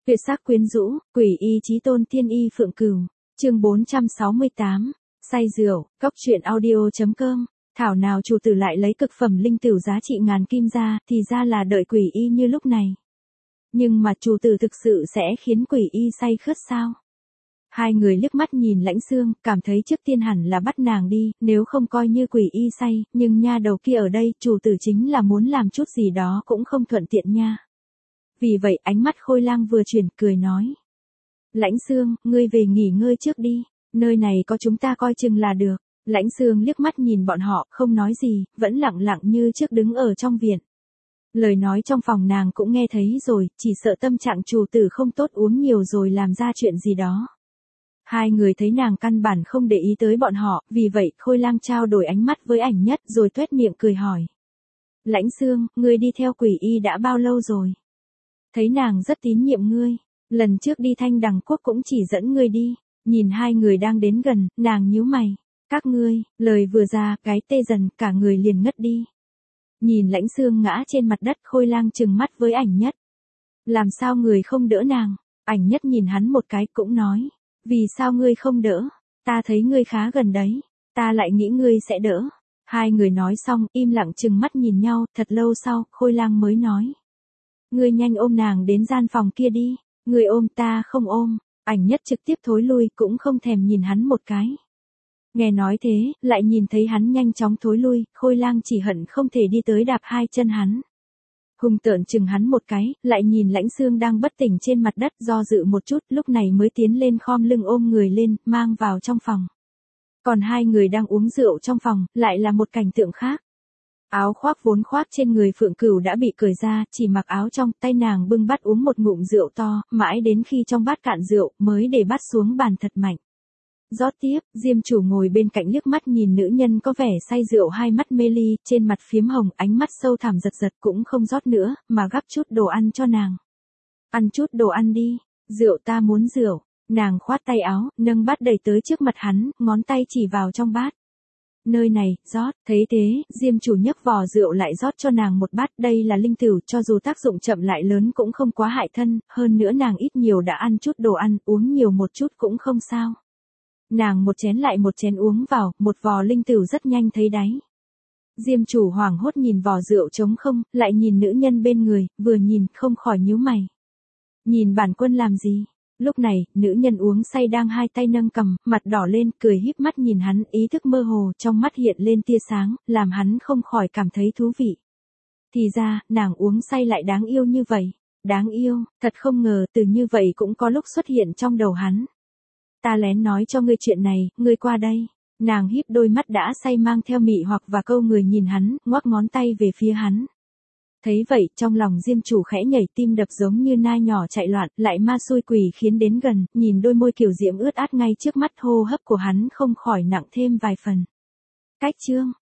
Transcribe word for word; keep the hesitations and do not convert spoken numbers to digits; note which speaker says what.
Speaker 1: Tuyệt sắc quyến rũ, quỷ y chí tôn tiên y phượng cửu. Chương bốn trăm sáu mươi tám. Say rượu, cốc truyện audio chấm com. Thảo nào chủ tử lại lấy cực phẩm linh tửu giá trị ngàn kim ra, thì ra là đợi quỷ y như lúc này. Nhưng mà chủ tử thực sự sẽ khiến quỷ y say khướt sao? Hai người liếc mắt nhìn Lãnh Xương, cảm thấy trước tiên hẳn là bắt nàng đi, nếu không coi như quỷ y say, nhưng nha đầu kia ở đây, chủ tử chính là muốn làm chút gì đó cũng không thuận tiện nha. Vì vậy ánh mắt Khôi Lang vừa chuyển, cười nói. Lãnh Xương, ngươi về nghỉ ngơi trước đi, nơi này có chúng ta coi chừng là được. Lãnh Xương liếc mắt nhìn bọn họ, không nói gì, vẫn lặng lặng như trước đứng ở trong viện. Lời nói trong phòng nàng cũng nghe thấy rồi, chỉ sợ tâm trạng chủ tử không tốt uống nhiều rồi làm ra chuyện gì đó. Hai người thấy nàng căn bản không để ý tới bọn họ, vì vậy Khôi Lang trao đổi ánh mắt với Ảnh Nhất rồi tuét miệng cười hỏi. Lãnh Xương, ngươi đi theo quỷ y đã bao lâu rồi? Thấy nàng rất tín nhiệm ngươi, lần trước đi Thanh Đằng Quốc cũng chỉ dẫn ngươi đi. Nhìn hai người đang đến gần, nàng nhíu mày. Các ngươi, lời vừa ra, cái tê dần, cả người liền ngất đi. Nhìn Lãnh Xương ngã trên mặt đất, Khôi Lang trừng mắt với Ảnh Nhất. Làm sao người không đỡ nàng? Ảnh Nhất nhìn hắn một cái cũng nói. Vì sao ngươi không đỡ? Ta thấy ngươi khá gần đấy. Ta lại nghĩ ngươi sẽ đỡ. Hai người nói xong, im lặng trừng mắt nhìn nhau, thật lâu sau, Khôi Lang mới nói. Ngươi nhanh ôm nàng đến gian phòng kia đi. Ngươi ôm ta không ôm. Ảnh Nhất trực tiếp thối lui, cũng không thèm nhìn hắn một cái. Nghe nói thế, lại nhìn thấy hắn nhanh chóng thối lui, Khôi Lang chỉ hận không thể đi tới đạp hai chân hắn. Hung tợn chừng hắn một cái, lại nhìn Lãnh Xương đang bất tỉnh trên mặt đất, do dự một chút, lúc này mới tiến lên khom lưng ôm người lên, mang vào trong phòng. Còn hai người đang uống rượu trong phòng, lại là một cảnh tượng khác. Áo khoác vốn khoác trên người Phượng Cửu đã bị cởi ra, chỉ mặc áo trong, tay nàng bưng bát uống một ngụm rượu to, mãi đến khi trong bát cạn rượu, mới để bát xuống bàn thật mạnh. Rót tiếp, Diêm chủ ngồi bên cạnh liếc mắt nhìn nữ nhân có vẻ say rượu, hai mắt mê ly, trên mặt phiếm hồng, ánh mắt sâu thẳm giật giật, cũng không rót nữa, mà gắp chút đồ ăn cho nàng. Ăn chút đồ ăn đi, rượu ta muốn rượu. Nàng khoát tay áo, nâng bát đẩy tới trước mặt hắn, ngón tay chỉ vào trong bát. Nơi này, rót, thấy thế, Diêm chủ nhấc vò rượu lại rót cho nàng một bát, đây là linh tửu, cho dù tác dụng chậm lại lớn cũng không quá hại thân, hơn nữa nàng ít nhiều đã ăn chút đồ ăn, uống nhiều một chút cũng không sao. Nàng một chén lại một chén uống vào, một vò linh tửu rất nhanh thấy đáy. Diêm chủ hoảng hốt nhìn vò rượu trống không, lại nhìn nữ nhân bên người, vừa nhìn, không khỏi nhíu mày. Nhìn bản quân làm gì? Lúc này, nữ nhân uống say đang hai tay nâng cầm, mặt đỏ lên, cười híp mắt nhìn hắn, ý thức mơ hồ, trong mắt hiện lên tia sáng, làm hắn không khỏi cảm thấy thú vị. Thì ra, nàng uống say lại đáng yêu như vậy. Đáng yêu, thật không ngờ, từ như vậy cũng có lúc xuất hiện trong đầu hắn. Ta lén nói cho ngươi chuyện này, ngươi qua đây. Nàng híp đôi mắt đã say mang theo mị hoặc và câu người nhìn hắn, ngoắc ngón tay về phía hắn. Thấy vậy, trong lòng Diêm chủ khẽ nhảy, tim đập giống như nai nhỏ chạy loạn, lại ma xui quỷ khiến đến gần, nhìn đôi môi kiều diễm ướt át ngay trước mắt, hô hấp của hắn không khỏi nặng thêm vài phần. Cách chương